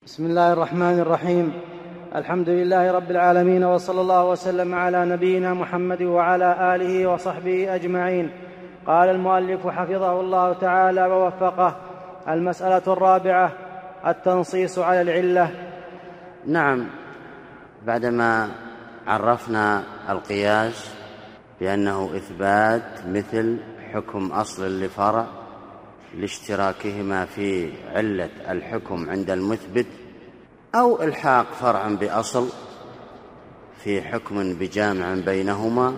بسم الله الرحمن الرحيم. الحمد لله رب العالمين، وصلى الله وسلم على نبينا محمد وعلى آله وصحبه أجمعين. قال المؤلف حفظه الله تعالى ووفقه: المسألة الرابعة: التنصيص على العلة. نعم، بعدما عرفنا القياس بأنه إثبات مثل حكم أصل لفرع لاشتراكهما في علة الحكم عند المثبت، أو إلحاق فرع بأصل في حكم بجامع بينهما،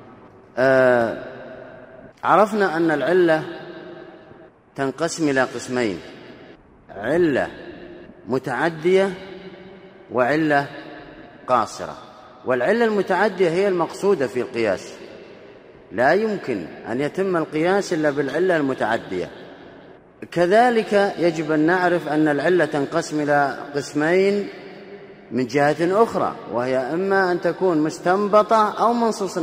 عرفنا أن العلة تنقسم إلى قسمين: علة متعدية وعلة قاصرة. والعلة المتعدية هي المقصودة في القياس، لا يمكن أن يتم القياس إلا بالعلة المتعدية. كذلك يجب أن نعرف أن العلة تنقسم إلى قسمين من جهة أخرى، وهي إما أن تكون مستنبطة أو منصوص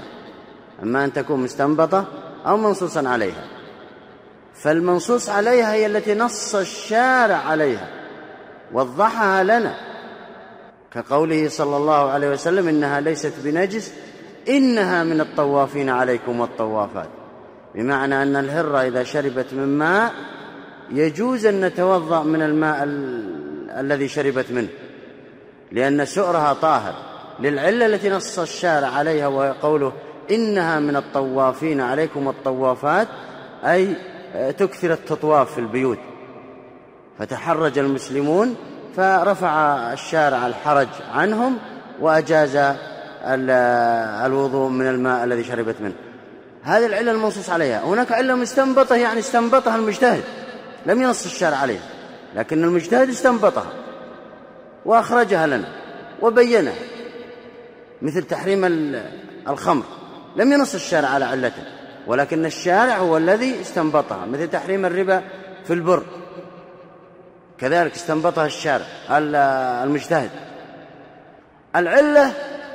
عليها. فالمنصوص عليها هي التي نص الشارع عليها وضحها لنا، كقوله صلى الله عليه وسلم: إنها ليست بنجس، إنها من الطوافين عليكم والطوافات. بمعنى أن الهرة إذا شربت من ماء يجوز أن نتوضأ من الماء الذي شربت منه، لأن سؤرها طاهر، للعلة التي نص الشارع عليها، وهي قوله: إنها من الطوافين عليكم والطوافات، أي تكثر التطواف في البيوت. فتحرج المسلمون فرفع الشارع الحرج عنهم وأجاز الوضوء من الماء الذي شربت منه. هذه العلة المنصوص عليها. هناك علة مستنبطة، يعني استنبطها المجتهد، لم ينص الشارع عليها، لكن المجتهد استنبطها وأخرجها لنا وبينها، مثل تحريم الخمر، لم ينص الشارع على علته، ولكن الشارع هو الذي استنبطها. مثل تحريم الربا في البر، كذلك استنبطها الشارع المجتهد. العلة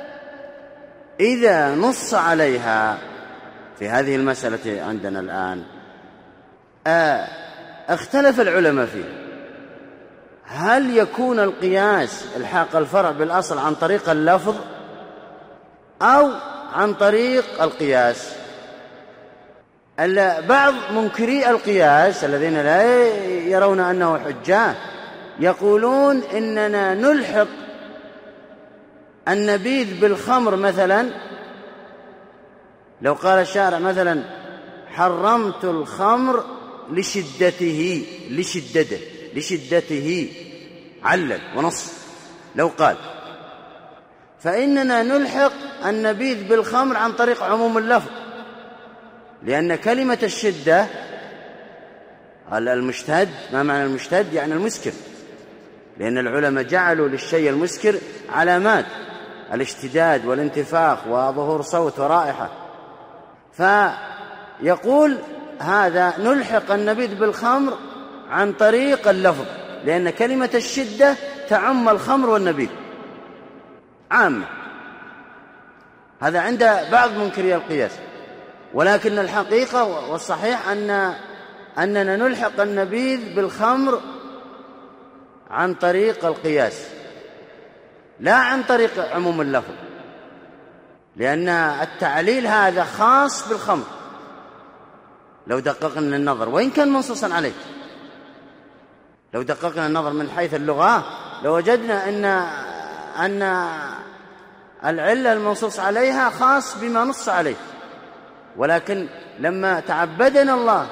إذا نص عليها في هذه المسألة عندنا الآن، اختلف العلماء فيه: هل يكون القياس الحاق الفرع بالأصل عن طريق اللفظ أو عن طريق القياس؟ بعض منكري القياس الذين لا يرون أنه حجة يقولون إننا نلحق النبيذ بالخمر. مثلا لو قال الشارع مثلا: حرمت الخمر لشدته علل ونص، لو قال، فإننا نلحق النبيذ بالخمر عن طريق عموم اللفظ، لأن كلمة الشدة المشتد، ما معنى المشتد؟ يعني المسكر، لأن العلماء جعلوا للشيء المسكر علامات: الاشتداد والانتفاخ وظهور صوت ورائحة. فيقول هذا نلحق النبيذ بالخمر عن طريق اللفظ، لأن كلمة الشدة تعم الخمر والنبيذ عامة. هذا عند بعض منكري القياس، ولكن الحقيقة والصحيح أننا نلحق النبيذ بالخمر عن طريق القياس، لا عن طريق عموم اللفظ، لأن التعليل هذا خاص بالخمر لو دققنا النظر، وإن كان منصوصا عليه. لو دققنا النظر من حيث اللغة لوجدنا أن العلة المنصوص عليها خاص بما نص عليه، ولكن لما تعبدنا الله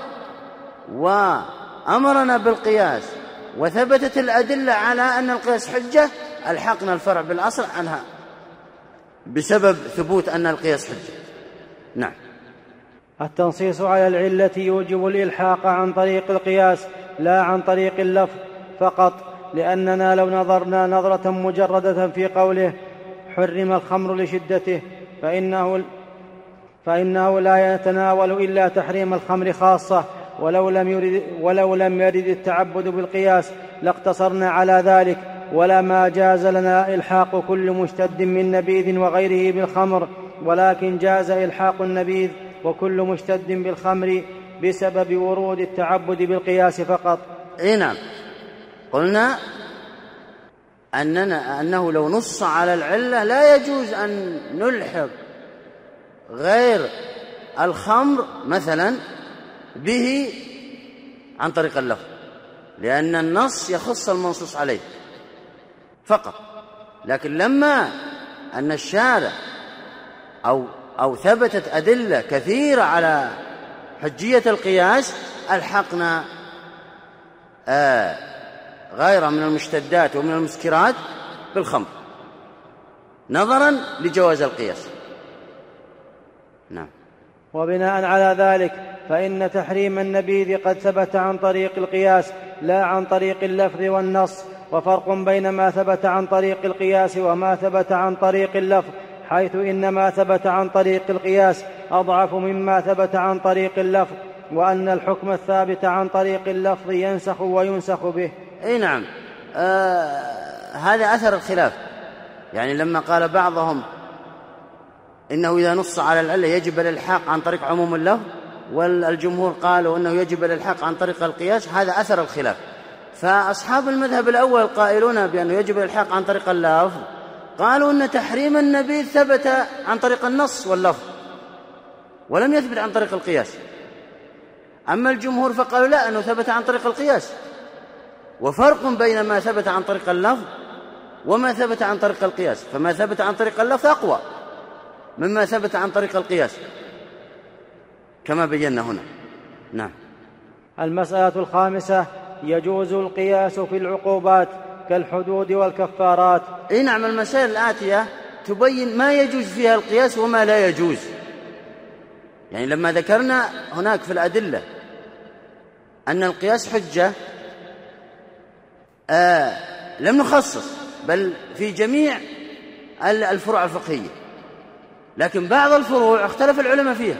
وأمرنا بالقياس وثبتت الأدلة على أن القياس حجة، ألحقنا الفرع بالأصل عنها بسبب ثبوت أن القياس حجة. نعم. التنصيص على العلة يوجب الإلحاق عن طريق القياس لا عن طريق اللفظ فقط، لأننا لو نظرنا نظرة مجردة في قوله: حرم الخمر لشدته، فإنه لا يتناول إلا تحريم الخمر خاصة، ولو لم يرد التعبد بالقياس لاقتصرنا على ذلك، ولما جاز لنا إلحاق كل مشتد من نبيذ وغيره بالخمر، ولكن جاز إلحاق النبيذ وكل مشتد بالخمر بسبب ورود التعبد بالقياس فقط. نعم، قلنا أنه لو نص على العلة لا يجوز أن نلحق غير الخمر مثلا به عن طريق اللفظ، لأن النص يخص المنصوص عليه فقط. لكن لما أن الشارع أو ثبتت أدلة كثيرة على حجية القياس، ألحقنا غير من المشتدات ومن المسكرات بالخمر نظرا لجواز القياس. نعم. وبناء على ذلك فإن تحريم النبيذ قد ثبت عن طريق القياس لا عن طريق اللفظ والنص، وفرق بين ما ثبت عن طريق القياس وما ثبت عن طريق اللفظ، حيث إن ما ثبت عن طريق القياس أضعف مما ثبت عن طريق اللفظ، وأن الحكم الثابت عن طريق اللفظ ينسخ وينسخ به. أي نعم. هذا أثر الخلاف. يعني لما قال بعضهم إنه إذا نص على العلة يجب الإلحاق عن طريق عموم اللفظ، والجمهور قالوا إنه يجب الإلحاق عن طريق القياس، هذا أثر الخلاف. فأصحاب المذهب الأول قائلون بأنه يجب الإلحاق عن طريق اللفظ قالوا إن تحريم النبيذ ثبت عن طريق النص واللفظ ولم يثبت عن طريق القياس. أما الجمهور فقالوا لا، أنه ثبت عن طريق القياس، وفرق بين ما ثبت عن طريق اللفظ وما ثبت عن طريق القياس، فما ثبت عن طريق اللفظ أقوى مما ثبت عن طريق القياس كما بينا هنا. نعم. المسألة الخامسة: يجوز القياس في العقوبات كالحدود والكفارات. إيه نعم. المسائل الآتية تبين ما يجوز فيها القياس وما لا يجوز. يعني لما ذكرنا هناك في الأدلة أن القياس حجة، لم نخصص بل في جميع الفروع الفقهية، لكن بعض الفروع اختلف العلماء فيها،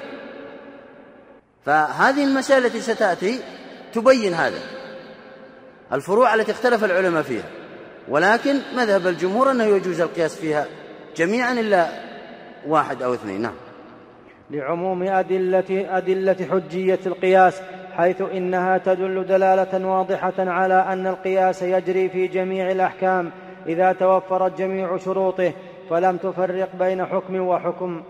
فهذه المسائل التي ستأتي تبين هذا، الفروع التي اختلف العلماء فيها، ولكن مذهب الجمهور أنه يجوز القياس فيها جميعا إلا واحد أو اثنين. نعم. لعموم أدلة حجية القياس، حيث إنها تدل دلالة واضحة على أن القياس يجري في جميع الأحكام إذا توفرت جميع شروطه، فلم تفرق بين حكم وحكم.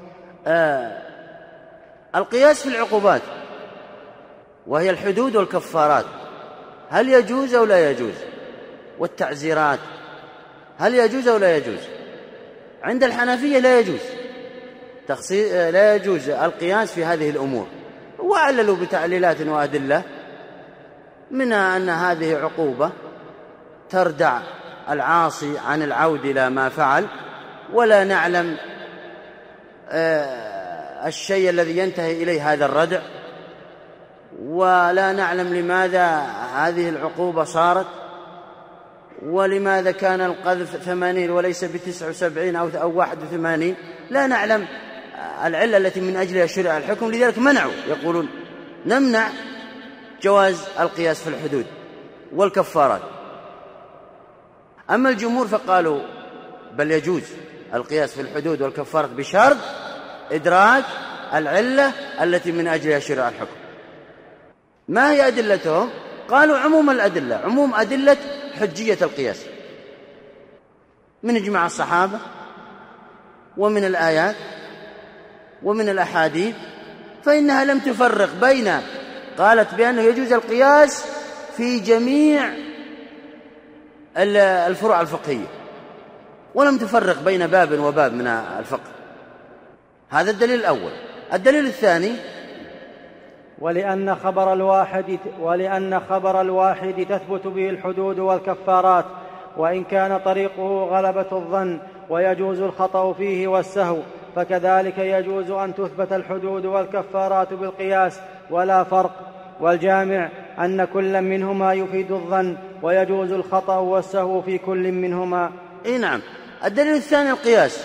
القياس في العقوبات وهي الحدود والكفارات هل يجوز أو لا يجوز؟ والتعزيرات هل يجوز أو لا يجوز؟ عند الحنفية لا يجوز لا يجوز القياس في هذه الأمور، وعللوا بتعليلات وأدلة، منها أن هذه عقوبة تردع العاصي عن العود إلى ما فعل، ولا نعلم الشيء الذي ينتهي إليه هذا الردع، ولا نعلم لماذا هذه العقوبة صارت، ولماذا كان القذف 80 وليس ب79 أو 81، لا نعلم العلة التي من أجلها شرع الحكم، لذلك منعوا، يقولون نمنع جواز القياس في الحدود والكفارات. أما الجمهور فقالوا بل يجوز القياس في الحدود والكفارات بشرط إدراك العلة التي من أجلها شرع الحكم. ما هي أدلتهم؟ قالوا عموم الأدلة، عموم أدلة حجية القياس من إجماع الصحابة ومن الآيات ومن الأحاديث، فإنها لم تفرق بين، قالت بأنه يجوز القياس في جميع الفروع الفقهية، ولم تفرق بين باب وباب من الفقه. هذا الدليل الأول. الدليل الثاني: ولأن خبر الواحد تثبت به الحدود والكفارات، وإن كان طريقه غلبة الظن ويجوز الخطأ فيه والسهو، فكذلك يجوز أن تثبت الحدود والكفارات بالقياس ولا فرق. والجامع أن كل منهما يفيد الظن، ويجوز الخطأ والسهو في كل منهما. نعم. الدليل الثاني القياس،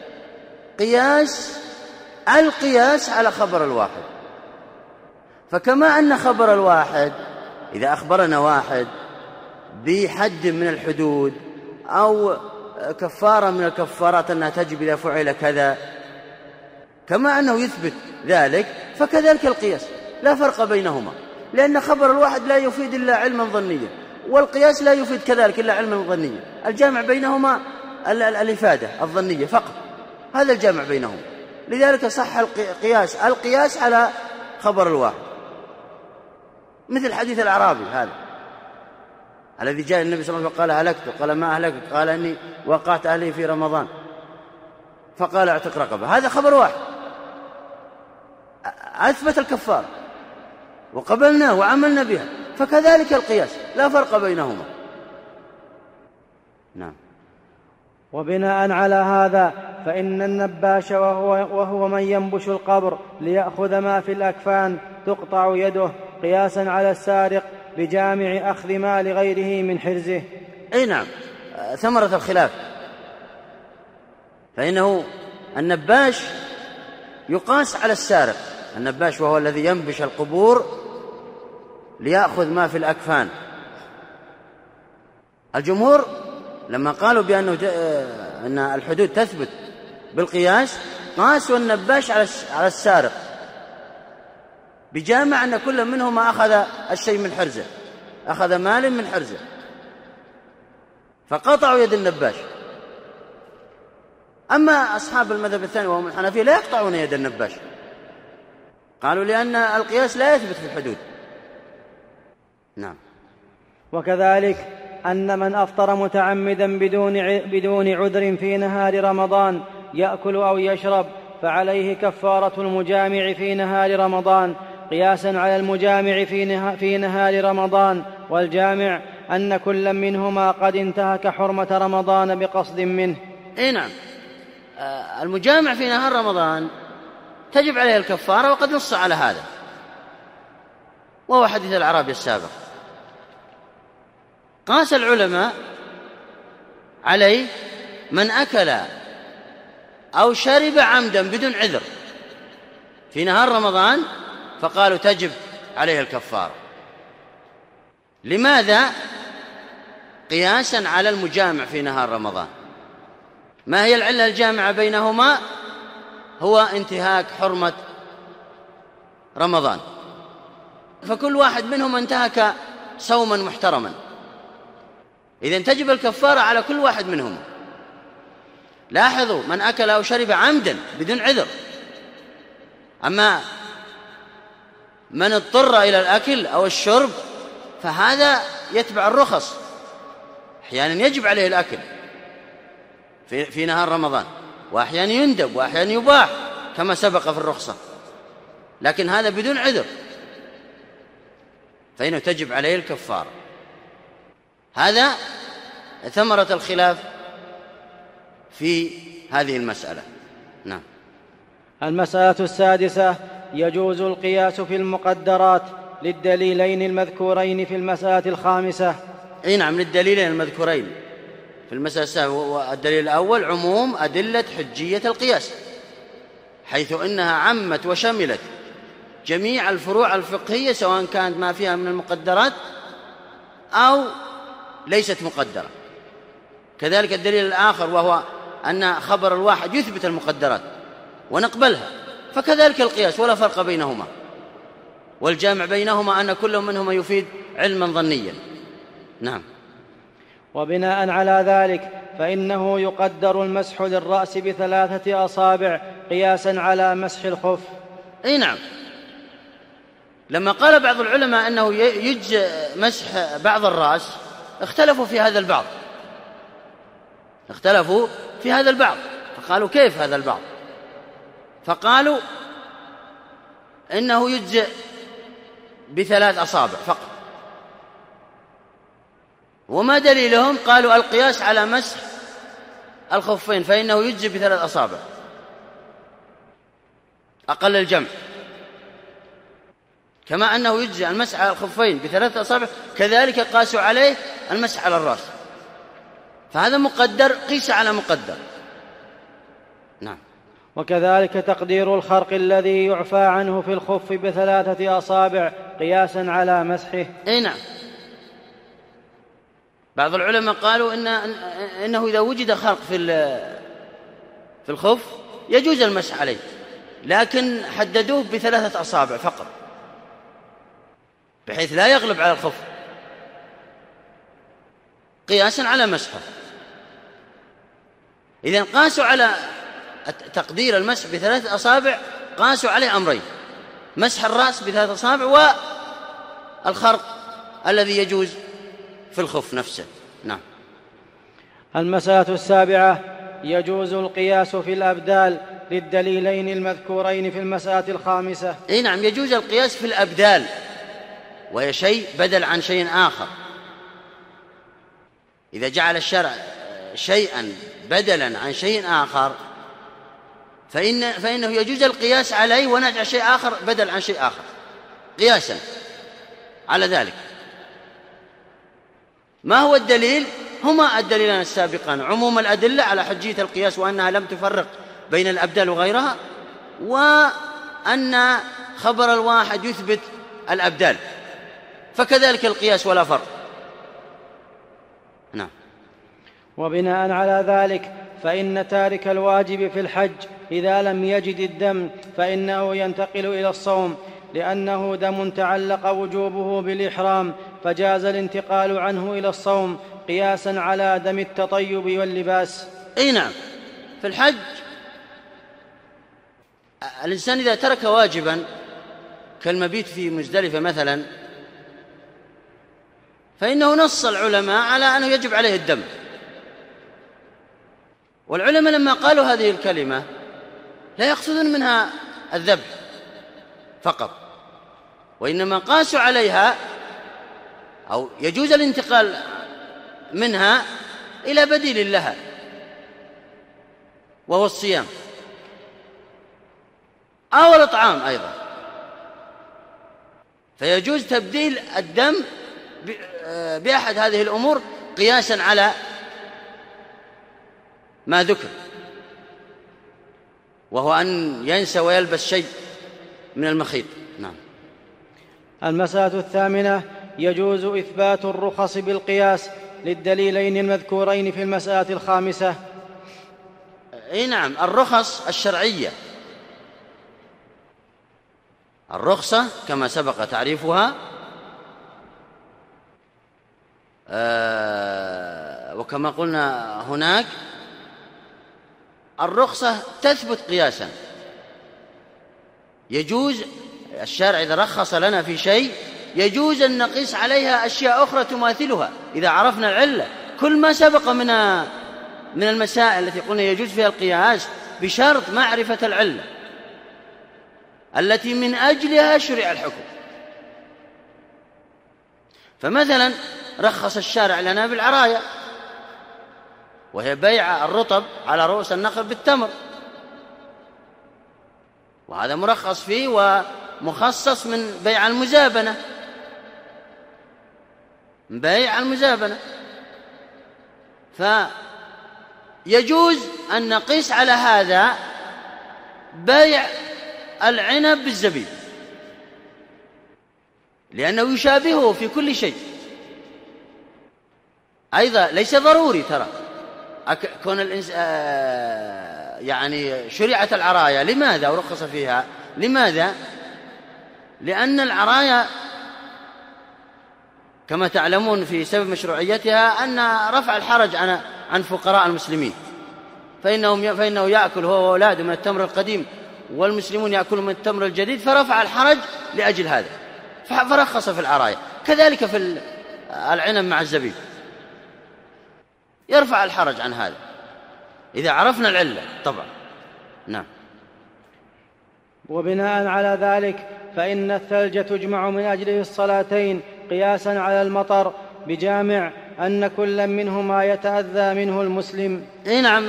القياس على خبر الواحد. فكما أن خبر الواحد إذا أخبرنا واحد بحد من الحدود أو كفارة من الكفارات أنها تجب إذا فعل كذا، كما أنه يثبت ذلك، فكذلك القياس لا فرق بينهما، لأن خبر الواحد لا يفيد إلا علما ظنيا، والقياس لا يفيد كذلك إلا علما ظنيا. الجامع بينهما الإفادة الظنية فقط، هذا الجامع بينهما. لذلك صح القياس على خبر الواحد، مثل حديث الأعرابي هذا الذي جاء النبي صلى الله عليه وسلم قال هلكت، قال ما أهلكت، قال إني وقعت أهلي في رمضان فقال اعتق رقبة. هذا خبر واحد أثبت الكفار وقبلناه وعملنا بها، فكذلك القياس لا فرق بينهما. نعم. وبناء على هذا فإن النباش وهو من ينبش القبر ليأخذ ما في الأكفان تقطع يده قياسا على السارق بجامع أخذ مال غيره من حرزه. أي نعم، ثمرة الخلاف، فإنه النباش يقاس على السارق. النباش وهو الذي ينبش القبور ليأخذ ما في الأكفان. الجمهور لما قالوا أن الحدود تثبت بالقياس قاسوا النباش على السارق بجامع أن كل منهما أخذ الشيء من حرزه، أخذ مال من حرزه، فقطعوا يد النباش. أما أصحاب المذهب الثاني وهم الحنفية لا يقطعون يد النباش، قالوا لأن القياس لا يثبت في الحدود. نعم. وكذلك أن من أفطر متعمدا بدون عذر في نهار رمضان يأكل أو يشرب فعليه كفارة المجامع في نهار رمضان قياسا على المجامع في نهار رمضان، والجامع أن كل منهما قد انتهك حرمة رمضان بقصد منه. إيه نعم، المجامع في نهار رمضان تجب عليه الكفارة، وقد نص على هذا، وهو حديث الأعرابي السابق. قاس العلماء عليه من أكل أو شرب عمدا بدون عذر في نهار رمضان، فقالوا تجب عليه الكفارة. لماذا؟ قياسا على المجامع في نهار رمضان. ما هي العلة الجامعة بينهما؟ هو انتهاك حرمة رمضان، فكل واحد منهم انتهك صوما محترما، إذن تجب الكفارة على كل واحد منهم. لاحظوا، من أكل أو شرب عمدا بدون عذر. أما من اضطر إلى الأكل أو الشرب فهذا يتبع الرخص، أحيانا يجب عليه الأكل في نهار رمضان، وأحيانا يندب، وأحيانا يباح كما سبق في الرخصة، لكن هذا بدون عذر فإنه تجب عليه الكفارة. هذا ثمرة الخلاف في هذه المسألة. نعم. المسألة السادسة: يجوز القياس في المقدرات للدليلين المذكورين في المسألة الخامسة. أي نعم، للدليلين المذكورين في المسألة السابقة. والدليل الأول عموم أدلة حجية القياس، حيث إنها عمت وشملت جميع الفروع الفقهية، سواء كانت ما فيها من المقدرات أو ليست مقدرة. كذلك الدليل الآخر وهو أن خبر الواحد يثبت المقدرات ونقبلها، فكذلك القياس ولا فرق بينهما، والجامع بينهما أن كل منهما يفيد علما ظنيا. نعم. وبناء على ذلك فإنه يقدر المسح للرأس ب3 أصابع قياسا على مسح الخف. أي نعم، لما قال بعض العلماء أنه يجزئ مسح بعض الرأس اختلفوا في هذا البعض، فقالوا كيف هذا البعض؟ فقالوا إنه يجزئ ب3 أصابع فقط. وما دليلهم؟ قالوا القياس على مسح الخفين، فإنه يجزئ ب3 أصابع أقل الجمع، كما أنه يجزئ المسح على الخفين ب3 أصابع، كذلك قاسوا عليه المسح على الرأس، فهذا مقدر قيس على مقدر. نعم. وكذلك تقدير الخرق الذي يعفى عنه في الخف ب3 أصابع قياسا على مسحه. أي نعم، بعض العلماء قالوا إنه إذا وجد خرق في الخف يجوز المسح عليه، لكن حددوه ب3 أصابع فقط، بحيث لا يغلب على الخف. قياسا على مسحه. إذن قاسوا على تقدير المسح ب3 أصابع، قاسوا عليه أمرين: مسح الرأس ب3 أصابع، والخرق الذي يجوز في الخف نفسه. نعم. المسألة 7: يجوز القياس في الأبدال للدليلين المذكورين في المسألة 5. نعم، يجوز القياس في الأبدال، وهي شيء بدل عن شيء آخر. إذا جعل الشرع شيئا بدلا عن شيء آخر فإنه يجوز القياس عليه ونجعل شيء آخر بدل عن شيء آخر قياسا على ذلك. ما هو الدليل؟ هما الدليلان السابقان: عموم الأدلة على حجية القياس وأنها لم تفرق بين الأبدال وغيرها، وأن خبر الواحد يثبت الأبدال، فكذلك القياس ولا فرق. نعم. وبناء على ذلك فإن تارك الواجب في الحج إذا لم يجد الدم فإنه ينتقل إلى الصوم، لأنه دم تعلق وجوبه بالإحرام، فجاز الانتقال عنه إلى الصوم قياسا على دم التطيب واللباس. نعم. في الحج الإنسان إذا ترك واجبا كالمبيت في مزدلفة مثلا، فإنه نص العلماء على أنه يجب عليه الدم. والعلماء لما قالوا هذه الكلمة لا يقصدون منها الذبح فقط، وإنما قاسوا عليها أو يجوز الانتقال منها إلى بديل لها، وهو الصيام أو الإطعام أيضا. فيجوز تبديل الدم بأحد هذه الأمور قياسا على ما ذكر، وهو أن ينسى ويلبس شيء من المخيط. نعم. المسألة 8: يجوز إثبات الرخص بالقياس للدليلين المذكورين في المسألة 5. نعم. الرخص الشرعية، الرخصة كما سبق تعريفها، وكما قلنا هناك الرخصة تثبت قياسا. يجوز الشارع إذا رخص لنا في شيء يجوز أن نقيس عليها أشياء أخرى تماثلها إذا عرفنا العلة. كل ما سبق من المسائل التي قلنا يجوز فيها القياس بشرط معرفة العلة التي من أجلها شرع الحكم. فمثلا رخص الشارع لنا بالعراية، وهي بيع الرطب على رؤوس النخل بالتمر، وهذا مرخص فيه ومخصص من بيع المزابنة، فيجوز أن نقيس على هذا بيع العنب بالزبيب، لأنه يشابهه في كل شيء. أيضا ليس ضروري ترى كون يعني شرعت العراية. لماذا ورخص فيها؟ لماذا؟ لأن العراية كما تعلمون في سبب مشروعيتها أن رفع الحرج عن فقراء المسلمين، فإنه يأكل هو وأولاده من التمر القديم والمسلمون يأكلون من التمر الجديد، فرفع الحرج لأجل هذا فرخص في العراية. كذلك في العنب مع الزبيب يرفع الحرج عن هذا إذا عرفنا العلة طبعا. نعم. وبناء على ذلك فإن الثلج تجمع من أجله الصلاتين قياسا على المطر بجامع أن كل منهما يتأذى منه المسلم. نعم.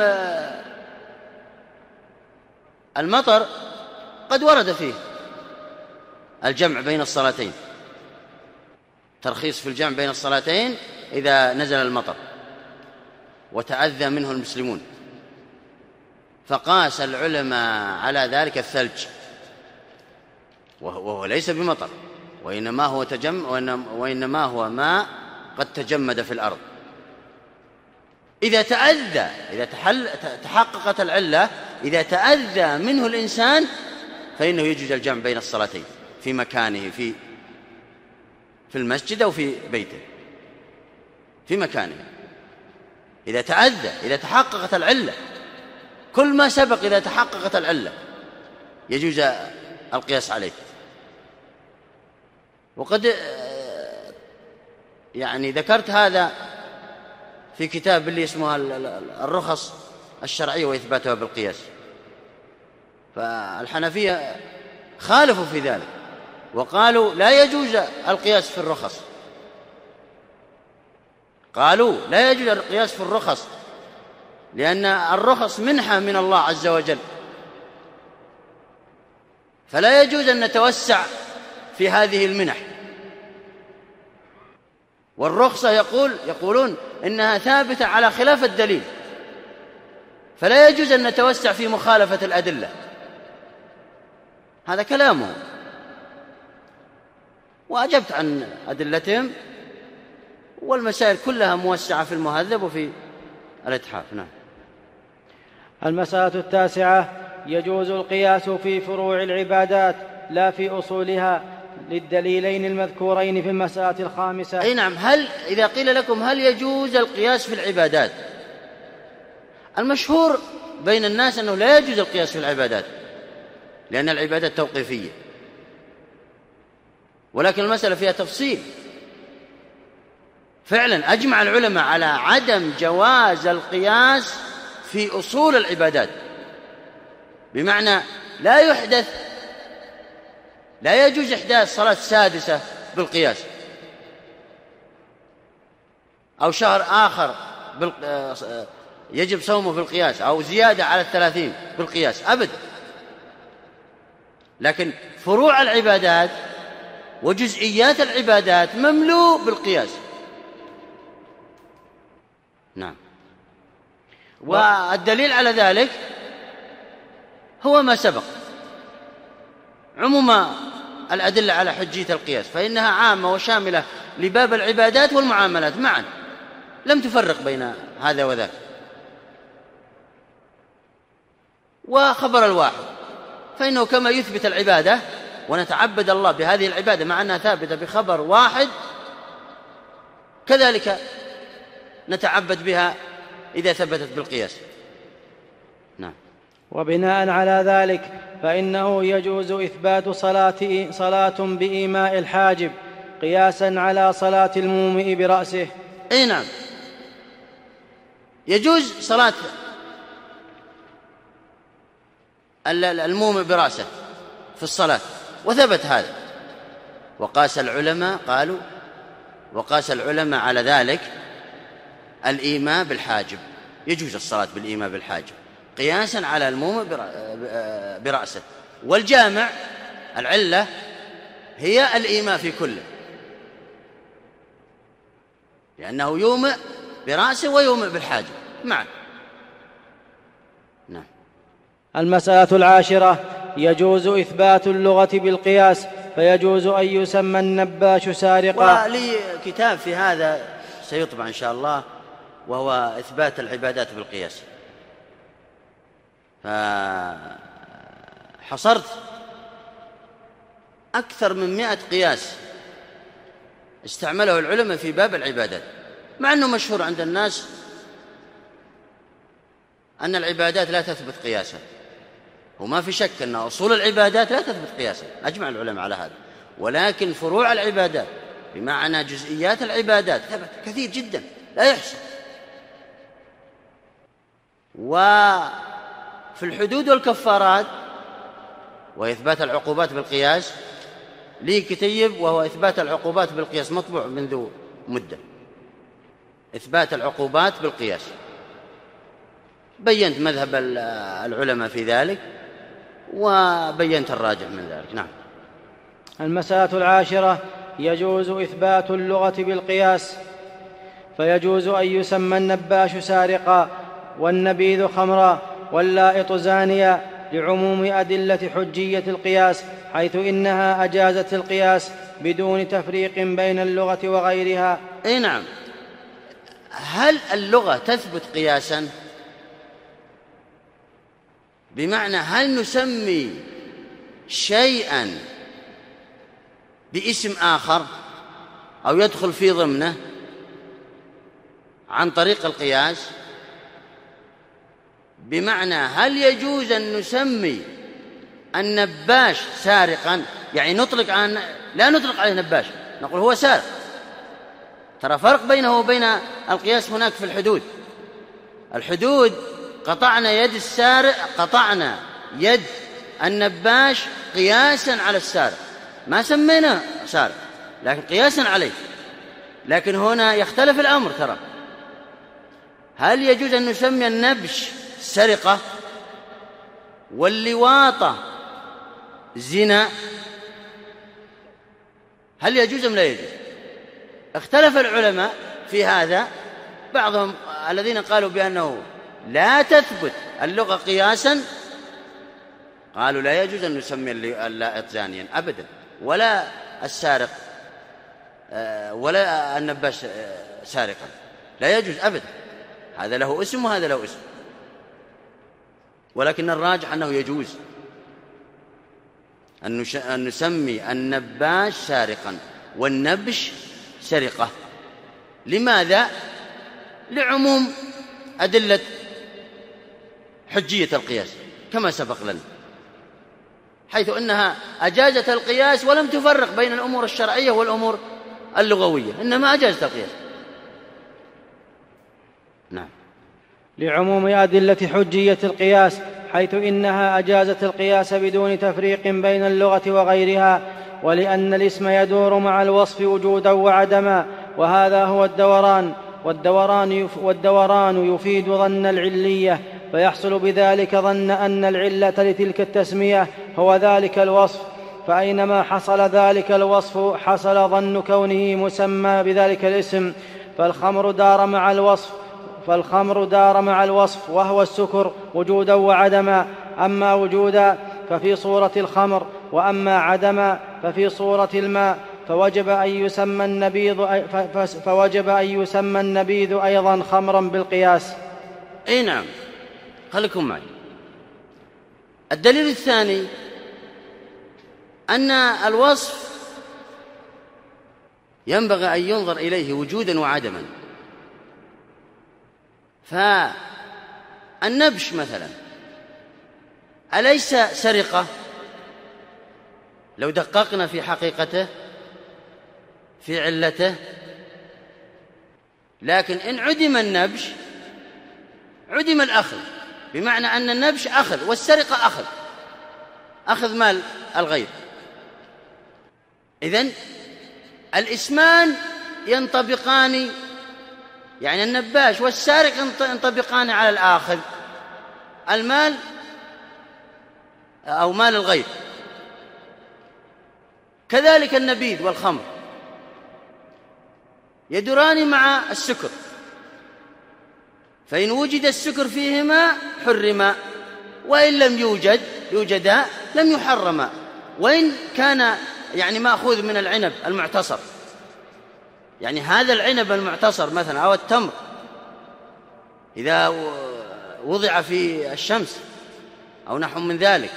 المطر قد ورد فيه الجمع بين الصلاتين، ترخيص في الجمع بين الصلاتين إذا نزل المطر وتأذى منه المسلمون، فقاس العلماء على ذلك الثلج، وهو ليس بمطر، وإنما هو ماء قد تجمد في الأرض. إذا تحققت العلة، إذا تأذى منه الإنسان فإنه يجوز الجمع بين الصلاتين في مكانه، في المسجد أو في بيته، في مكانه. إذا تأذى، إذا تحققت العلة، كل ما سبق إذا تحققت العلة يجوز القياس عليه. وقد يعني ذكرت هذا في كتاب اللي اسمه الرخص الشرعية وإثباتها بالقياس. فالحنفية خالفوا في ذلك وقالوا لا يجوز القياس في الرخص، قالوا لا يجوز القياس في الرخص لأن الرخص منحة من الله عز وجل، فلا يجوز أن نتوسع في هذه المنح. والرخصة يقولون إنها ثابتة على خلاف الدليل، فلا يجوز أن نتوسع في مخالفة الأدلة. هذا كلامه، وأجبت عن أدلتهم، والمسائل كلها موسعة في المهذب وفي الإتحاف. نعم. المسألة 9: يجوز القياس في فروع العبادات لا في أصولها للدليلين المذكورين في المسألة 5. أي نعم. إذا قيل لكم هل يجوز القياس في العبادات، المشهور بين الناس أنه لا يجوز القياس في العبادات لأن العبادات توقيفية، ولكن المسألة فيها تفصيل. فعلا أجمع العلماء على عدم جواز القياس في أصول العبادات، بمعنى لا يجوز إحداث صلاة سادسة بالقياس، أو شهر آخر يجب صومه بالقياس، أو زيادة على 30 بالقياس، أبدا. لكن فروع العبادات وجزئيات العبادات مملوء بالقياس. نعم. والدليل على ذلك هو ما سبق، عموم الأدلة على حجية القياس، فإنها عامة وشاملة لباب العبادات والمعاملات معا، لم تفرق بين هذا وذاك. وخبر الواحد فإنه كما يثبت العبادة ونتعبد الله بهذه العبادة مع أنها ثابتة بخبر واحد، كذلك نتعبد بها إذا ثبتت بالقياس. نعم. وبناء على ذلك فإنه يجوز إثبات صلاة بإيماء الحاجب قياسا على صلاة المومئ برأسه. أي نعم، يجوز صلاة المومئ برأسه في الصلاة، وثبت هذا. وقاس العلماء على ذلك الإيماء بالحاجب، يجوز الصلاة بالإيماء بالحاجب قياسا على المومئ برأسه. والجامع العلة هي الإيماء في كله، لأنه يومئ برأسه ويومئ بالحاجب معا. نعم. المسألة 10: يجوز إثبات اللغة بالقياس، فيجوز أن يسمى النباش سارقا. ولي كتاب في هذا سيطبع إن شاء الله، وهو إثبات العبادات بالقياس. فحصرت أكثر من 100 قياس استعمله العلماء في باب العبادات، مع أنه مشهور عند الناس أن العبادات لا تثبت قياسا، وما في شك أن أصول العبادات لا تثبت قياسا، أجمع العلماء على هذا. ولكن فروع العبادات بمعنى جزئيات العبادات ثبت كثير جدا لا يحصى. وفي الحدود والكفارات وإثبات العقوبات بالقياس لي كتيب، وهو إثبات العقوبات بالقياس، مطبوع منذ مدة. إثبات العقوبات بالقياس، بينت مذهب العلماء في ذلك وبينت الراجح من ذلك. نعم. المسألة 10: يجوز إثبات اللغة بالقياس، فيجوز أن يسمى النباش سارقا والنبيذ خمرا واللائط زانيا لعموم أدلة حجية القياس، حيث إنها أجازت القياس بدون تفريق بين اللغة وغيرها. أي نعم. هل اللغة تثبت قياسا؟ بمعنى هل نسمي شيئا باسم آخر أو يدخل في ضمنه؟ عن طريق القياس، بمعنى هل يجوز أن نسمي النباش سارقا؟ يعني لا نطلق عليه نباش، نقول هو سارق. ترى فرق بينه وبين القياس هناك في الحدود. قطعنا يد السارق، قطعنا يد النباش قياسا على السارق، ما سمينا سارق لكن قياسا عليه. لكن هنا يختلف الأمر. ترى هل يجوز أن نسمي النبش سرقة واللواطة زنا؟ هل يجوز أم لا يجوز؟ اختلف العلماء في هذا. بعضهم الذين قالوا بأنه لا تثبت اللغة قياسا قالوا لا يجوز أن نسمي اللائط زانيا أبدا، ولا السارق ولا النباش سارقا، لا يجوز أبدا، هذا له اسم وهذا له اسم. ولكن الراجح أنه يجوز أن نسمي النباش سارقا والنبش سرقة. لماذا؟ لعموم أدلة حجية القياس كما سبق لنا، حيث أنها أجازت القياس ولم تفرق بين الأمور الشرعية والأمور اللغوية، إنما أجازت القياس. نعم. لعموم أدلة حجية القياس، حيث إنها أجازت القياس بدون تفريق بين اللغة وغيرها، ولأن الاسم يدور مع الوصف وجودا وعدما، وهذا هو والدوران يفيد ظن العلية، فيحصل بذلك ظن أن العلة لتلك التسمية هو ذلك الوصف، فأينما حصل ذلك الوصف حصل ظن كونه مسمى بذلك الاسم. فالخمر دار مع الوصف وهو السكر وجودا وعدما، أما وجودا ففي صورة الخمر، وأما عدما ففي صورة الماء، فوجب أن يسمى النبيذ أيضا خمرا بالقياس. أي نعم. خليكم معي. الدليل الثاني أن الوصف ينبغي أن ينظر إليه وجودا وعدما. فالنبش مثلا أليس سرقة لو دققنا في حقيقته في علته؟ لكن إن عدم النبش عدم الأخذ، بمعنى أن النبش أخذ والسرقة أخذ مال الغير. إذن الاسمان ينطبقان، يعني النباش والسارق ينطبقان على الآخذ المال أو مال الغير. كذلك النبيذ والخمر يدران مع السكر، فإن وجد السكر فيهما حرما، وإن لم يوجدا لم يحرما. وإن كان يعني مأخوذ من العنب المعتصر، يعني هذا العنب المعتصر مثلا أو التمر إذا وضع في الشمس أو نحو من ذلك،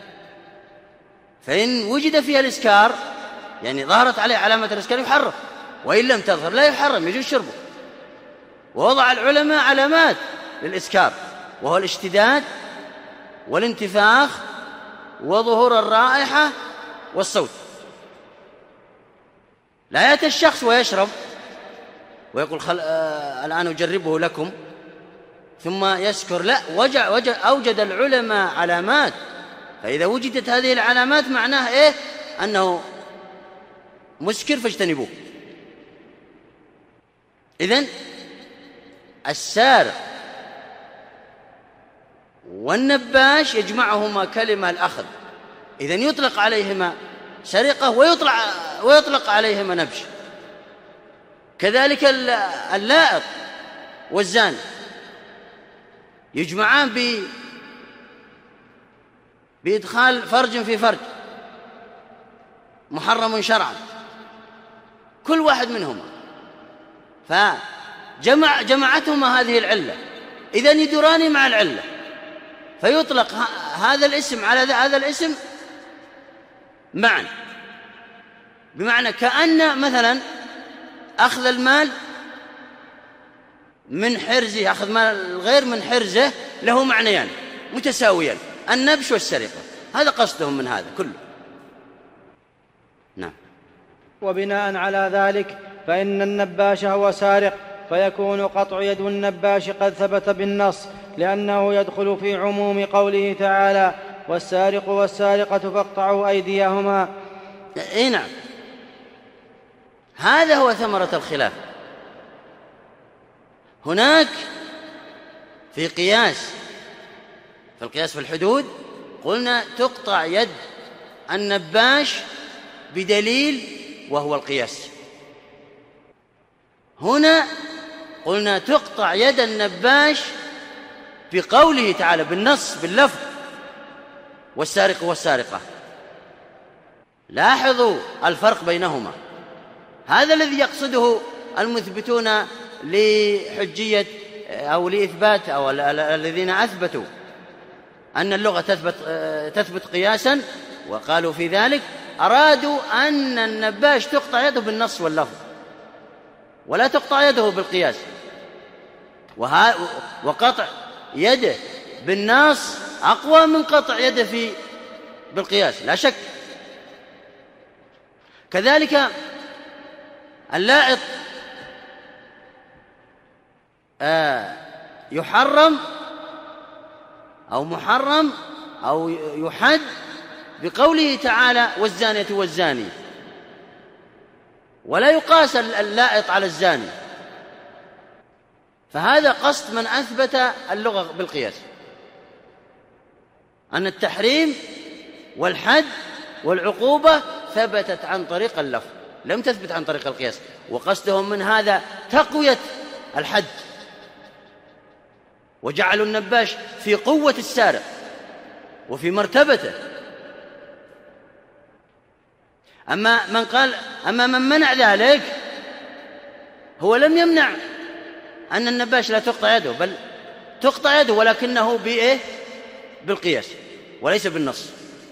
فإن وجد فيها الإسكار، يعني ظهرت عليه علامة الإسكار، يحرم، وإن لم تظهر لا يحرم، يجوز شربه. ووضع العلماء علامات للإسكار، وهو الاشتداد والانتفاخ وظهور الرائحة والصوت. لا يأتي الشخص ويشرب ويقول الآن أجربه لكم ثم يسكر، لا، أوجد العلماء علامات، فإذا وجدت هذه العلامات معناه إيه؟ أنه مسكر فاجتنبوه. إذن السارق والنباش يجمعهما كلمة الأخذ، إذن يطلق عليهما سرقة ويطلق عليهما نبش. كذلك اللائط والزاني يجمعان بإدخال فرج في فرج محرم شرعا، كل واحد منهما، فجمعتهما هذه العلة، إذن يدوران مع العلة، فيطلق هذا الاسم على هذا الاسم معا، بمعنى كأن مثلا أخذ المال من حرزه، أخذ مال الغير من حرزه، له معنيان متساويان: النبش والسرقة. هذا قصدهم من هذا كله. نعم. وبناء على ذلك فإن النباش هو سارق، فيكون قطع يد النباش قد ثبت بالنص، لأنه يدخل في عموم قوله تعالى: والسارق والسارقة فاقطعوا أيديهما. إيه نعم، هذا هو ثمرة الخلاف. هناك في القياس في الحدود قلنا تقطع يد النباش بدليل وهو القياس. هنا قلنا تقطع يد النباش بقوله تعالى بالنص باللفظ: والسارق والسارقة. لاحظوا الفرق بينهما. هذا الذي يقصده المثبتون لحجية أو لإثبات، أو الذين أثبتوا أن اللغة تثبت قياسا وقالوا في ذلك، أرادوا أن النباش تقطع يده بالنص واللفظ ولا تقطع يده بالقياس، وقطع يده بالنص أقوى من قطع يده بالقياس لا شك. كذلك اللائط يحرم أو محرم أو يحد بقوله تعالى: والزانية والزاني، ولا يقاس اللائط على الزاني. فهذا قصد من أثبت اللغة بالقياس، أن التحريم والحد والعقوبة ثبتت عن طريق اللفظ، لم تثبت عن طريق القياس. وقصدهم من هذا تقوية الحد، وجعلوا النباش في قوة السارق وفي مرتبته. أما من منع ذلك هو لم يمنع أن النباش لا تقطع يده، بل تقطع يده ولكنه بالقياس وليس بالنص.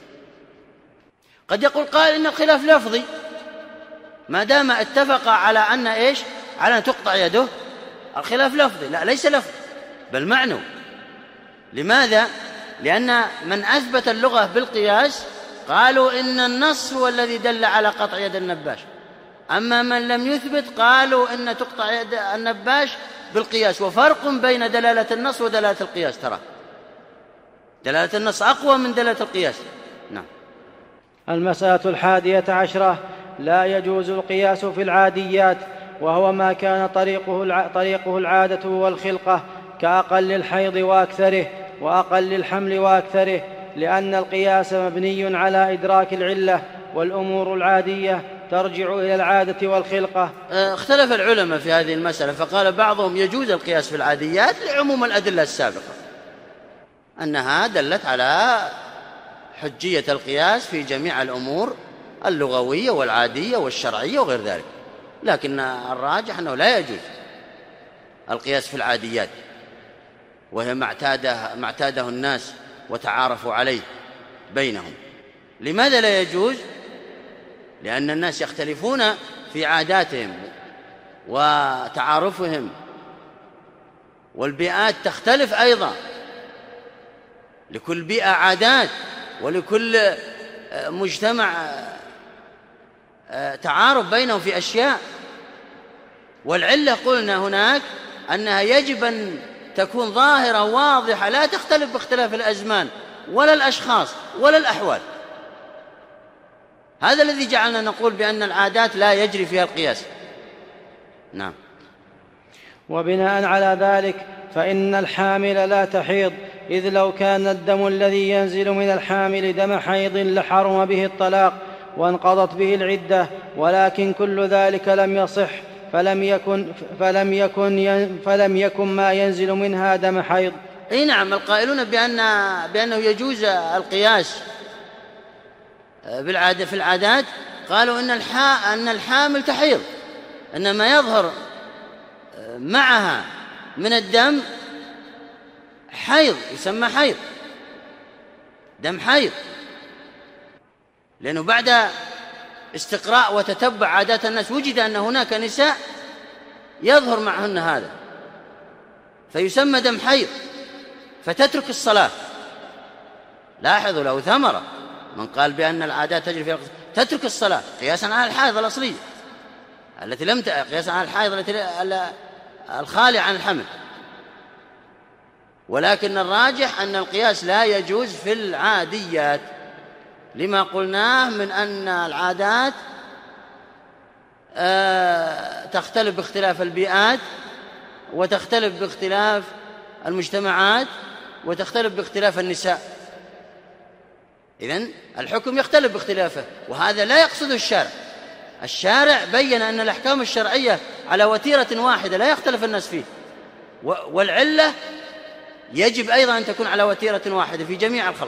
قد يقول قائل إن الخلاف لفظي، ما دام اتفق على أن على أن تقطع يده، الخلاف لفظي. لا، ليس لفظي بل معنى. لماذا؟ لأن من أثبت اللغة بالقياس قالوا إن النص هو الذي دل على قطع يد النباش، أما من لم يثبت قالوا إن تقطع يد النباش بالقياس. وفرق بين دلالة النص ودلالة القياس، ترى دلالة النص أقوى من دلالة القياس. نعم. المسألة 11: لا يجوز القياس في العاديات، وهو ما كان طريقه العادة والخلقة، كأقل الحيض وأكثره، وأقل الحمل وأكثره، لأن القياس مبني على إدراك العلة، والأمور العادية ترجع إلى العادة والخلقة. اختلف العلماء في هذه المسألة، فقال بعضهم يجوز القياس في العاديات لعموم الأدلة السابقة، أنها دلت على حجية القياس في جميع الأمور اللغوية والعادية والشرعية وغير ذلك. لكن الراجح أنه لا يجوز القياس في العاديات، وهي ما اعتاده الناس وتعارفوا عليه بينهم. لماذا لا يجوز؟ لأن الناس يختلفون في عاداتهم وتعارفهم، والبيئات تختلف أيضا، لكل بيئة عادات، ولكل مجتمع تعارف بينهم في أشياء. والعلة قلنا هناك أنها يجب أن تكون ظاهرة واضحة، لا تختلف باختلاف الأزمان ولا الأشخاص ولا الأحوال. هذا الذي جعلنا نقول بأن العادات لا يجري فيها القياس. نعم. وبناء على ذلك فإن الحامل لا تحيض، إذ لو كان الدم الذي ينزل من الحامل دم حيض لحرم به الطلاق وانقضت به العدة، ولكن كل ذلك لم يصح، فلم يكن ما ينزل منها دم حيض. أي نعم. القائلون بأنه يجوز القياس في العادات قالوا أن الحامل تحيض، أن ما يظهر معها من الدم حيض، يسمى حيض، دم حيض، لأنه بعد استقراء وتتبع عادات الناس وجد أن هناك نساء يظهر معهن هذا، فيسمى دم حيض فتترك الصلاة. لاحظوا له ثمرة من قال بأن العادات تجري في تترك الصلاة قياسا على الحائض الأصلية التي لم قياسا على الحائض التي الخالية عن الحمل. ولكن الراجح أن القياس لا يجوز في العاديات لما قلناه من أن العادات تختلف باختلاف البيئات، وتختلف باختلاف المجتمعات، وتختلف باختلاف النساء. إذن الحكم يختلف باختلافه، وهذا لا يقصده الشارع. الشارع بين أن الأحكام الشرعية على وتيرة واحدة لا يختلف الناس فيه، والعلة يجب أيضا أن تكون على وتيرة واحدة في جميع الخلق.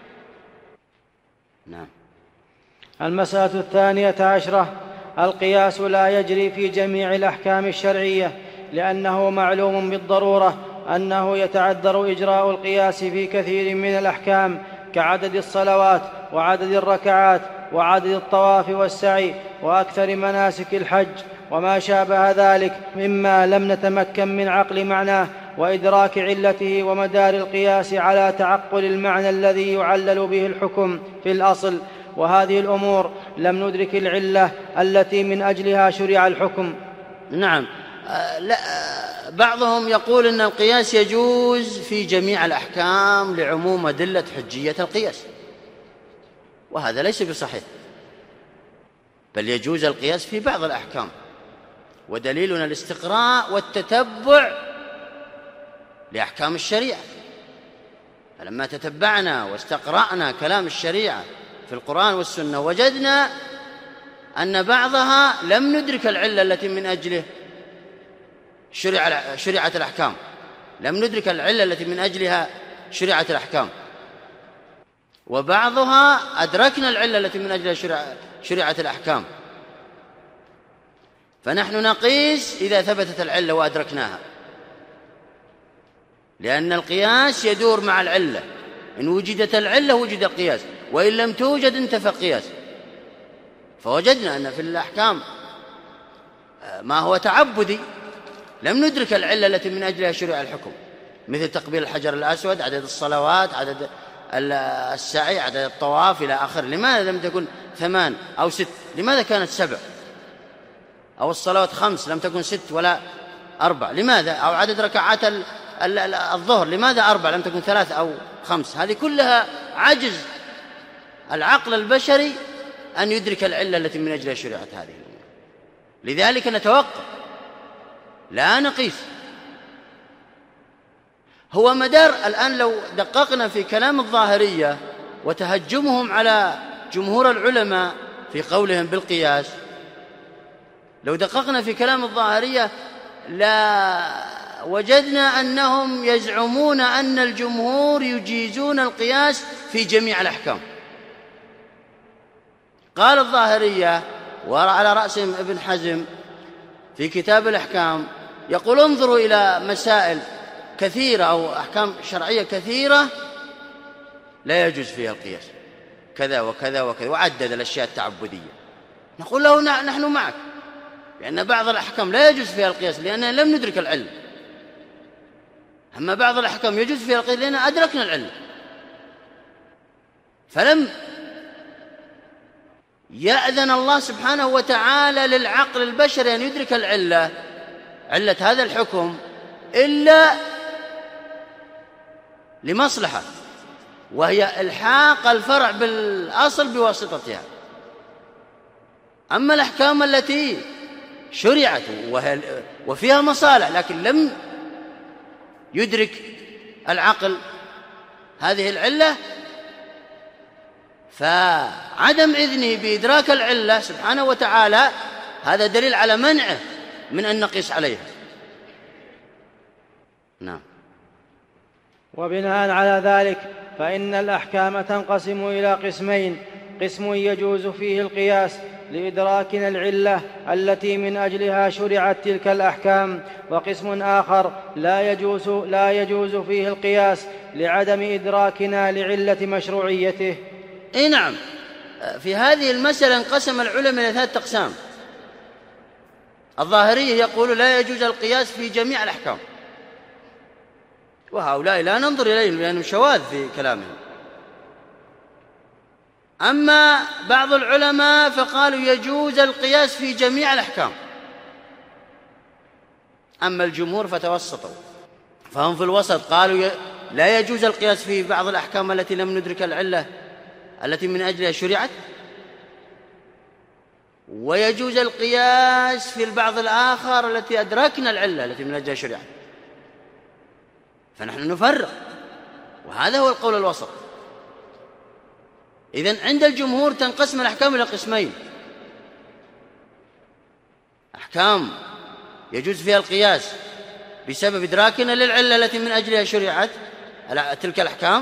نعم. المسألة 12 القياس لا يجري في جميع الأحكام الشرعية، لأنه معلوم بالضرورة أنه يتعذر إجراء القياس في كثير من الأحكام كعدد الصلوات وعدد الركعات وعدد الطواف والسعي وأكثر مناسك الحج وما شابه ذلك مما لم نتمكن من عقل معناه وإدراك علته ومدار القياس على تعقل المعنى الذي يعلل به الحكم في الأصل. وهذه الأمور لم ندرك العلة التي من أجلها شرع الحكم. نعم. لا، بعضهم يقول أن القياس يجوز في جميع الأحكام لعموم أدلة حجية القياس، وهذا ليس بصحيح، بل يجوز القياس في بعض الأحكام، ودليلنا الاستقراء والتتبع لأحكام الشريعة. فلما تتبعنا واستقرأنا كلام الشريعة في القرآن والسنة وجدنا أن بعضها لم ندرك العلة التي من أجله شرعت الأحكام، لم ندرك العلة التي من أجلها شرعت الأحكام، وبعضها أدركنا العلة التي من أجلها شرعت الأحكام. فنحن نقيس إذا ثبتت العلة وأدركناها، لأن القياس يدور مع العلة، إن وجدت العلة وجد القياس، وإن لم توجد انتفى القياس. فوجدنا أن في الأحكام ما هو تعبدي لم ندرك العلة التي من أجلها شرع الحكم، مثل تقبيل الحجر الأسود، عدد الصلوات، عدد السعي، عدد الطواف إلى آخر. لماذا لم تكن 8 أو 6؟ لماذا كانت 7؟ أو الصلوات 5 لم تكن 6 ولا 4؟ لماذا؟ أو عدد ركعات الظهر لماذا 4 لم تكن 3 أو 5؟ هذه كلها عجز العقل البشري أن يدرك العلة التي من أجلها شرعت هذه الأمور. لذلك نتوقف، لا نقيس. هو مدار الآن لو دققنا في كلام الظاهرية وتهجمهم على جمهور العلماء في قولهم بالقياس، لو دققنا في كلام الظاهرية لا وجدنا أنهم يزعمون أن الجمهور يجيزون القياس في جميع الأحكام. قال الظاهرية وعلى رأسهم ابن حزم في كتاب الأحكام، يقول انظروا إلى مسائل كثيرة أو أحكام شرعية كثيرة لا يجوز فيها القياس، كذا وكذا وكذا، وعدد الأشياء التعبدية. نقول له نحن معك، لأن بعض الأحكام لا يجوز فيها القياس لأننا لم ندرك العلة، أما بعض الأحكام يجوز فيها القياس لأننا أدركنا العلة. فلم يأذن الله سبحانه وتعالى للعقل البشري أن يدرك العلة، علة هذا الحكم، إلا لمصلحة، وهي إلحاق الفرع بالأصل بواسطتها. أما الأحكام التي شرعت وفيها مصالح لكن لم يدرك العقل هذه العلة، فعدم إذنه بإدراك العلة سبحانه وتعالى هذا دليل على منعه من أن نقيس عليها. نعم. وبناء على ذلك فإن الأحكام تنقسم إلى قسمين: قسم يجوز فيه القياس لإدراكنا العلة التي من أجلها شرعت تلك الأحكام، وقسم آخر لا يجوز فيه القياس لعدم إدراكنا لعلة مشروعيته. نعم. في هذه المسألة انقسم العلماء إلى 3 أقسام. الظاهرية يقول لا يجوز القياس في جميع الأحكام، وهؤلاء لا ننظر إليهم لأنهم شواذ في كلامهم. أما بعض العلماء فقالوا يجوز القياس في جميع الأحكام، أما الجمهور فتوسطوا، فهم في الوسط، قالوا لا يجوز القياس في بعض الأحكام التي لم ندرك العلة التي من أجلها شرعت، ويجوز القياس في البعض الآخر التي أدركنا العلة التي من أجلها شرعت. فنحن نفرق، وهذا هو القول الوسط. إذن عند الجمهور تنقسم الأحكام إلى قسمين: أحكام يجوز فيها القياس بسبب إدراكنا للعلة التي من أجلها شرعت تلك الأحكام،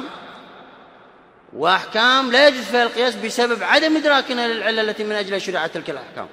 وأحكام لا يجوز فيها القياس بسبب عدم إدراكنا للعلة التي من أجلها شرعت تلك الأحكام.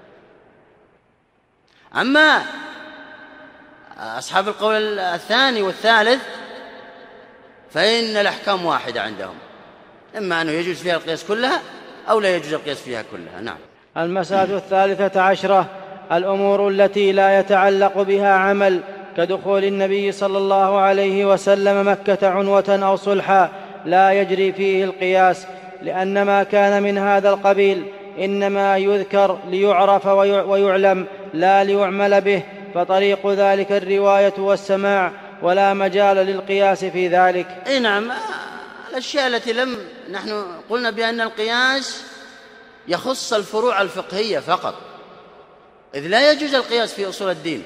أما أصحاب القول الثاني والثالث فإن الأحكام واحدة عندهم، إما أنه يجوز فيها القياس كلها أو لا يجوز القياس فيها كلها. نعم. المسألة 13: الأمور التي لا يتعلق بها عمل، كدخول النبي صلى الله عليه وسلم مكة عنوة أو صلحا، لا يجري فيه القياس، لأن ما كان من هذا القبيل إنما يذكر ليعرف ويعلم لا ليعمل به، فطريق ذلك الرواية والسماع، ولا مجال للقياس في ذلك. نعم. الأشياء التي نحن قلنا بأن القياس يخص الفروع الفقهية فقط، إذ لا يجوز القياس في أصول الدين،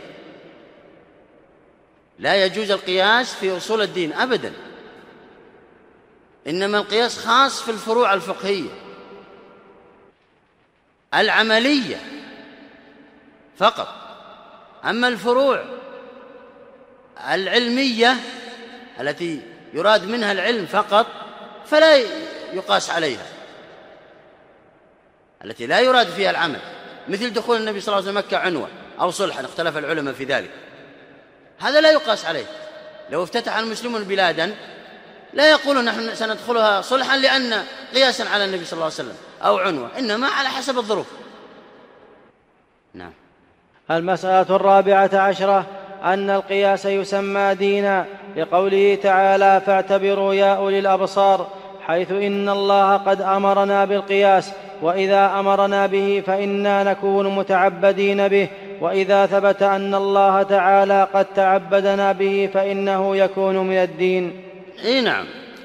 لا يجوز القياس في أصول الدين أبدا، إنما القياس خاص في الفروع الفقهية العملية فقط. أما الفروع العلمية التي يراد منها العلم فقط فلا يقاس عليها، التي لا يراد فيها العمل، مثل دخول النبي صلى الله عليه وسلم مكة عنوة أو صلحا، اختلف العلماء في ذلك، هذا لا يقاس عليه. لو افتتح المسلمون بلادا لا يقولون نحن سندخلها صلحا لأن قياسا على النبي صلى الله عليه وسلم أو عنوة، إنما على حسب الظروف. نعم. المسألة 14: أن القياس يسمى دينا، لقوله تعالى: فاعتبروا يا أولي الأبصار، حيث إن الله قد أمرنا بالقياس، وإذا أمرنا به فإنا نكون متعبدين به، وإذا ثبت أن الله تعالى قد تعبدنا به فإنه يكون من الدين. نعم.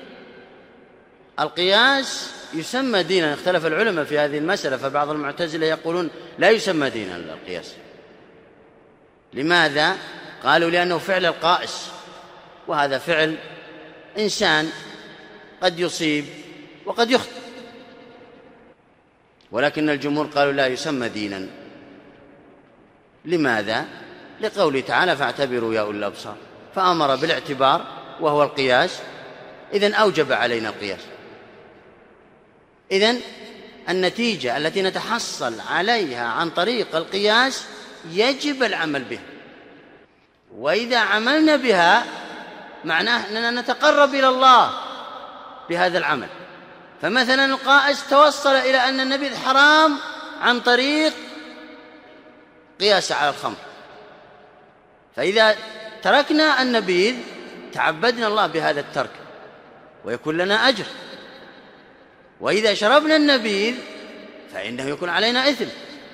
القياس يسمى دينا، اختلف العلماء في هذه المسألة، فبعض المعتزلة يقولون لا يسمى دينا القياس. لماذا؟ قالوا لأنه فعل القائس، وهذا فعل إنسان قد يصيب وقد يخطئ، ولكن الجمهور قالوا لا يسمى دينا. لماذا؟ لقوله تعالى: فاعتبروا يا أولي الأبصار، فأمر بالاعتبار وهو القياس، إذن أوجب علينا القياس. إذن النتيجة التي نتحصل عليها عن طريق القياس يجب العمل بها، وإذا عملنا بها معناه أننا نتقرب إلى الله بهذا العمل. فمثلا القائس توصل إلى أن النبيذ حرام عن طريق قياس على الخمر، فإذا تركنا النبيذ تعبدنا الله بهذا الترك ويكون لنا أجر، وإذا شربنا النبيذ فإنه يكون علينا إثم،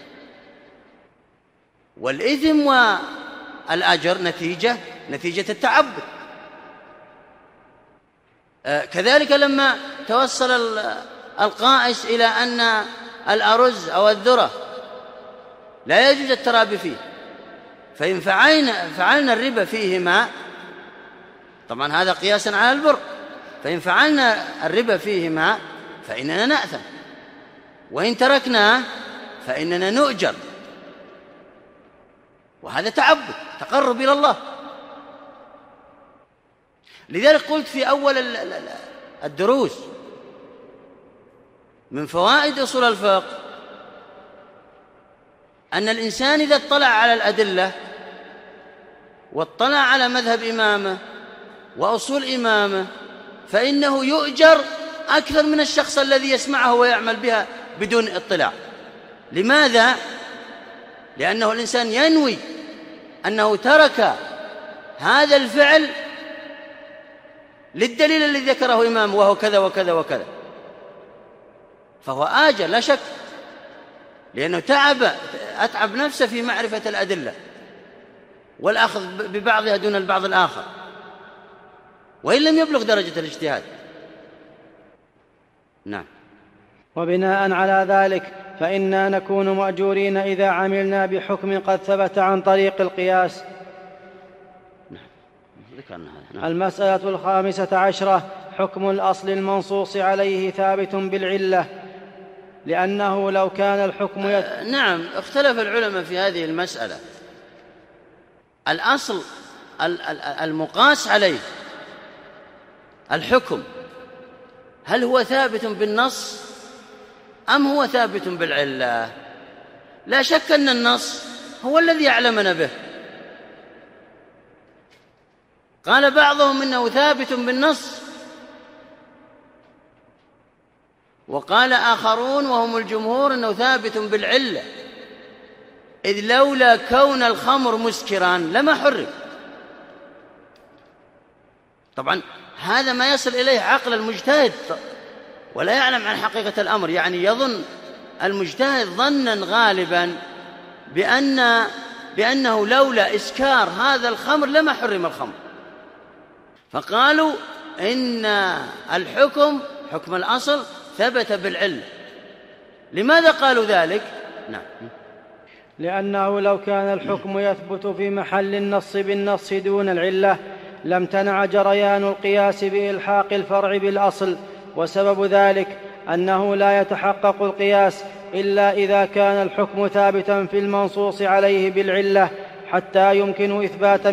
والإثم والأجر نتيجة التعبد. كذلك لما توصل القائس إلى أن الأرز أو الذرة لا يجوز الترابي فيه، فإن فعلنا الربا فيهما، طبعا هذا قياسا على البر، فإن فعلنا الربا فيهما فإننا نأثم، وإن تركناه فإننا نؤجر، وهذا تعبد تقرب إلى الله. لذلك قلت في أول الدروس من فوائد أصول الفقه أن الإنسان إذا اطلع على الأدلة واطلع على مذهب إمامه وأصول إمامه فإنه يؤجر أكثر من الشخص الذي يسمعه ويعمل بها بدون اطلاع. لماذا؟ لأنه الإنسان ينوي أنه ترك هذا الفعل للدليل الذي ذكره إمام وهو كذا وكذا وكذا، فهو آجر لا شك، لأنه أتعب نفسه في معرفة الأدلة والأخذ ببعضها دون البعض الآخر، وإن لم يبلغ درجة الاجتهاد. نعم. وبناء على ذلك فإنا نكون مأجورين إذا عملنا بحكم قد ثبت عن طريق القياس. المسألة 15 حكم الأصل المنصوص عليه ثابت بالعلة، لأنه لو كان الحكم نعم، اختلف العلماء في هذه المسألة. الأصل المقاس عليه الحكم هل هو ثابت بالنص أم هو ثابت بالعلة؟ لا شك أن النص هو الذي يعلمنا به. قال بعضهم إنه ثابت بالنص، وقال آخرون وهم الجمهور إنه ثابت بالعلة، إذ لولا كون الخمر مسكرا لما حرم. طبعا هذا ما يصل إليه عقل المجتهد ولا يعلم عن حقيقة الأمر، يعني يظن المجتهد ظنا غالبا بأنه لولا إسكار هذا الخمر لما حرم الخمر، فقالوا إن الحكم حكم الأصل ثبت بالعلة. لماذا قالوا ذلك؟ نعم، لأنه لو كان الحكم يثبت في محل النص بالنص دون العلة لامتنع جريان القياس بإلحاق الفرع بالأصل، وسبب ذلك أنه لا يتحقق القياس إلا إذا كان الحكم ثابتا في المنصوص عليه بالعلة حتى يمكن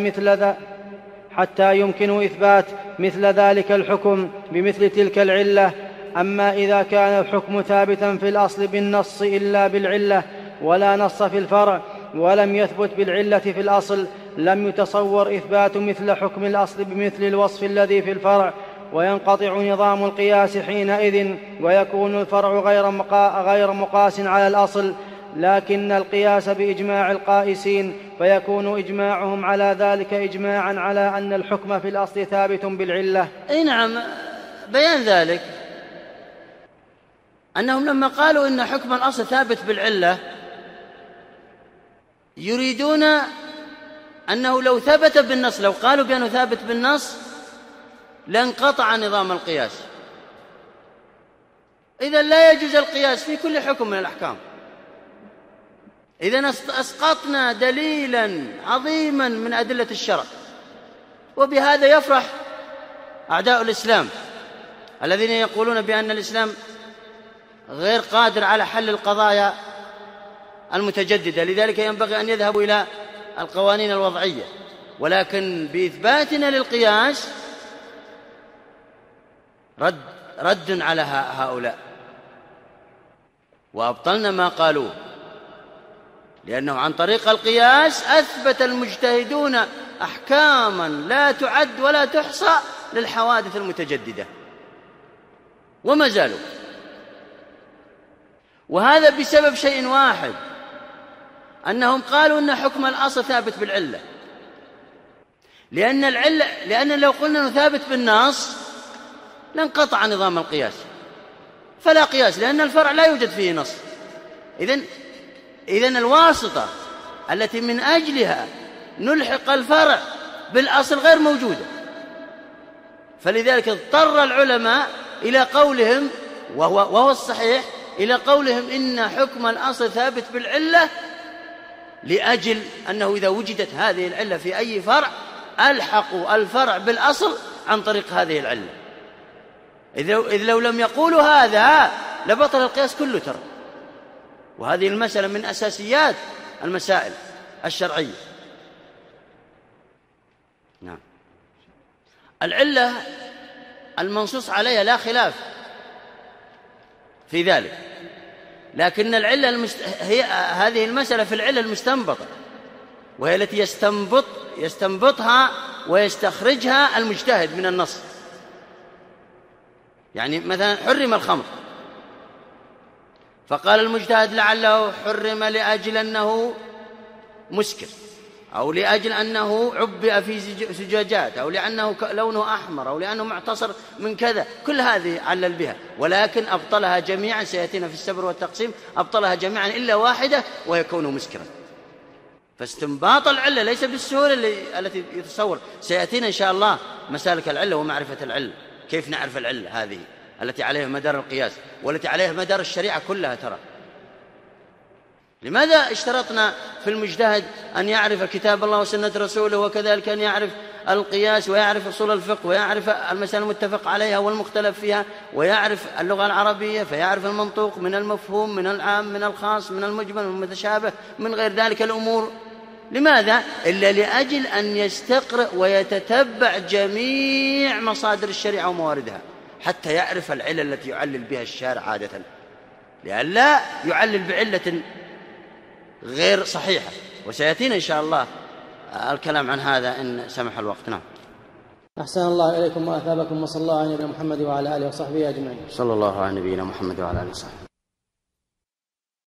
إثبات مثل ذلك الحكم بمثل تلك العلة. أما إذا كان الحكم ثابتا في الأصل بالنص إلا بالعلة ولا نص في الفرع ولم يثبت بالعلة في الأصل لم يتصور إثبات مثل حكم الأصل بمثل الوصف الذي في الفرع، وينقطع نظام القياس حينئذ، ويكون الفرع غير مقاس على الأصل، لكن القياس بإجماع القائسين، فيكون إجماعهم على ذلك إجماعا على أن الحكم في الأصل ثابت بالعلة. أي نعم، بيان ذلك أنهم لما قالوا إن حكم الأصل ثابت بالعلة يريدون أنه لو ثبت بالنص، لو قالوا بأنه ثابت بالنص لانقطع نظام القياس، إذن لا يجوز القياس في كل حكم من الأحكام. إذن أسقطنا دليلا عظيما من أدلة الشرع، وبهذا يفرح أعداء الإسلام الذين يقولون بأن الإسلام غير قادر على حل القضايا المتجددة، لذلك ينبغي أن يذهبوا إلى القوانين الوضعية. ولكن بإثباتنا للقياس رد على هؤلاء، وأبطلنا ما قالوه، لأنه عن طريق القياس أثبت المجتهدون أحكاما لا تعد ولا تحصى للحوادث المتجددة، وما زالوا. وهذا بسبب شيء واحد، أنهم قالوا أن حكم الأصل ثابت بالعلة، لأن لو قلنا أنه ثابت بالنص لانقطع نظام القياس، فلا قياس، لأن الفرع لا يوجد فيه نص. إذن الواسطة التي من أجلها نلحق الفرع بالأصل غير موجودة، فلذلك اضطر العلماء إلى قولهم، وهو الصحيح، إلى قولهم إن حكم الأصل ثابت بالعلة، لأجل أنه إذا وجدت هذه العلة في أي فرع ألحقوا الفرع بالأصل عن طريق هذه العلة. إذ لو لم يقولوا هذا لبطل القياس كله ترى. وهذه المسألة من أساسيات المسائل الشرعية. نعم. العلة المنصوص عليها لا خلاف في ذلك، لكن العلة هي هذه المسألة في العلة المستنبطة، وهي التي يستنبطها ويستخرجها المجتهد من النص. يعني مثلا حرم الخمر، فقال المجتهد لعله حرم لأجل أنه مسكر أو لأجل أنه عبئ في زجاجات، أو لأنه لونه أحمر، أو لأنه معتصر من كذا، كل هذه علل بها، ولكن أبطلها جميعا، سيأتينا في السبر والتقسيم، أبطلها جميعا إلا واحدة وهي كونه مسكرا. فاستنباط العلة ليس بالسهولة التي يتصور، سيأتينا إن شاء الله مسالك العلة ومعرفة العلة، كيف نعرف العلة هذه التي عليها مدار القياس والتي عليها مدار الشريعة كلها. ترى لماذا اشترطنا في المجتهد أن يعرف كتاب الله وسنة رسوله، وكذلك أن يعرف القياس ويعرف أصول الفقه ويعرف المسائل المتفق عليها والمختلف فيها ويعرف اللغة العربية، فيعرف المنطوق من المفهوم من العام من الخاص من المجمل من المتشابه من غير ذلك الأمور؟ لماذا؟ إلا لأجل أن يستقرأ ويتتبع جميع مصادر الشريعة ومواردها حتى يعرف العلل التي يعلل بها الشارع عادة، لئلا يعلل بعلة غير صحيحة. وسيأتينا إن شاء الله الكلام عن هذا إن سمح الوقت. نعم. أحسن الله إليكم وأثابكم، وصلى الله على نبينا محمد وعلى آله وصحبه أجمعين. صلى الله على نبينا محمد وعلى آله وصحبه.